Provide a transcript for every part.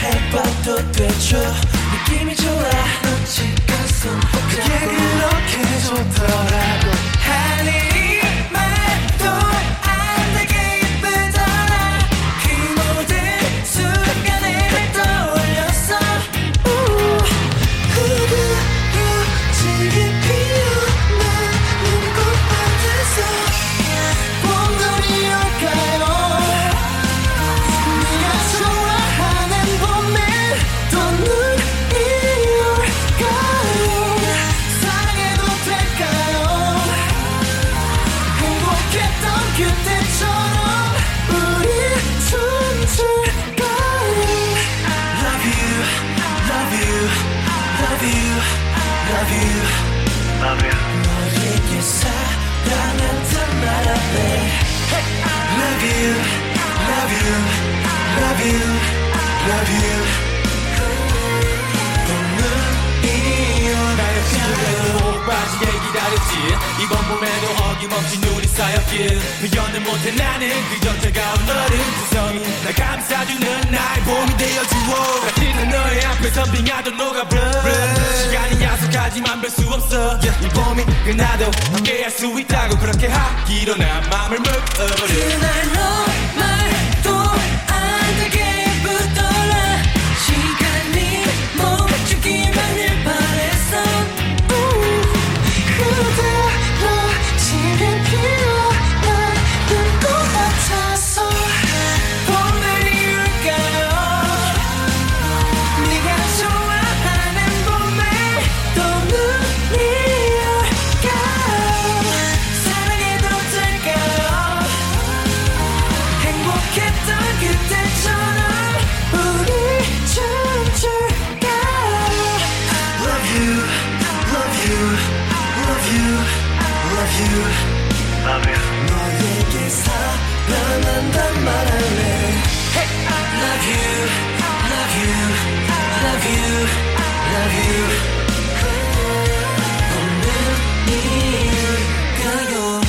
해봐도 되죠. 느낌이 좋아 너 지금 그게 그렇게 좋더라고. 할 일이 말도 안 되게 예쁘더라. 그 모든 순간을 떠올렸어. 흐르지게 피어나는 꽃밭에서 봄눈이 올까요? 네가 좋아하는 봄에 또 눈이 올까요? 사랑해도 될까요? 행복했던 그때처럼 우리 춤출까요? Love you, love you, love you, love you, love you. 너에게 사랑한단 말할래. Love you, love you, love you, love you. 눈이 나의 목 빠지게 기다렸지. 이번 봄에도 어김없이 눈이 쌓였길. 표현을 못해 나는 그저 차가운 너른 구성이 날 감싸주는 나의 봄이 되어주오. 같은 너의 앞에서 빙하도 녹아버려. 시간이 야속하지만 별 수 없어. 이 봄이 끝나도 함께할 수 있다고 그렇게 하기로 난 맘을 먹어버려. 그날 너 말도 안 되게 예쁘더라. 시간이 멈추기만을 바랬어. 그대로 지금 피어나는 꽃 같아서 봄날이 올까요? 네가 좋아하는 봄에 또 눈이 올까요? 사랑해도 될까요? 행복했던 그때처럼 우리 춤출까요? Love you, love you, love you, love you, love you. 너에게 사랑한단 말할래. Love you, love you, love you, love you. 봄눈이 올까요?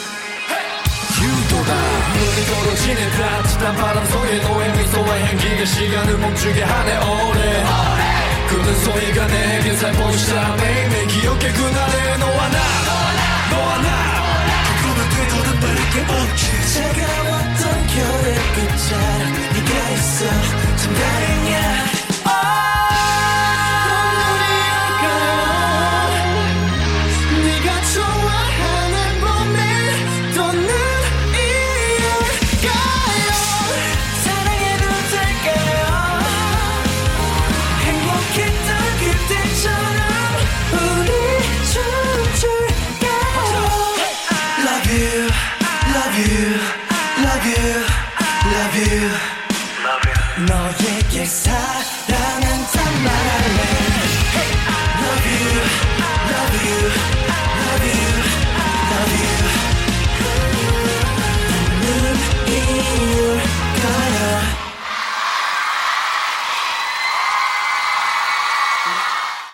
유도가 눈이 떨어지는 따뜻한 바람 속에 너의 미소와 향기가 시간을 멈추게 하네 오래. 그는 소리가 내게 살포시 자 매일매일 기억해 그날의 너와 나 너와 나 꿈을 되돌아 빠르게 없지. 차가웠던 겨울의 끝자락 네가 있어 참 다행이야. 네가 좋아하는 봄에 또 눈이 올까요? 사랑해도 될까요? 행복했던 그때처럼 우리 춤출까요? Love you, love you, love you, love you, love you. 너에게 사랑한단 말할래. Love you, love you, love you, love you. 눈이 올까요?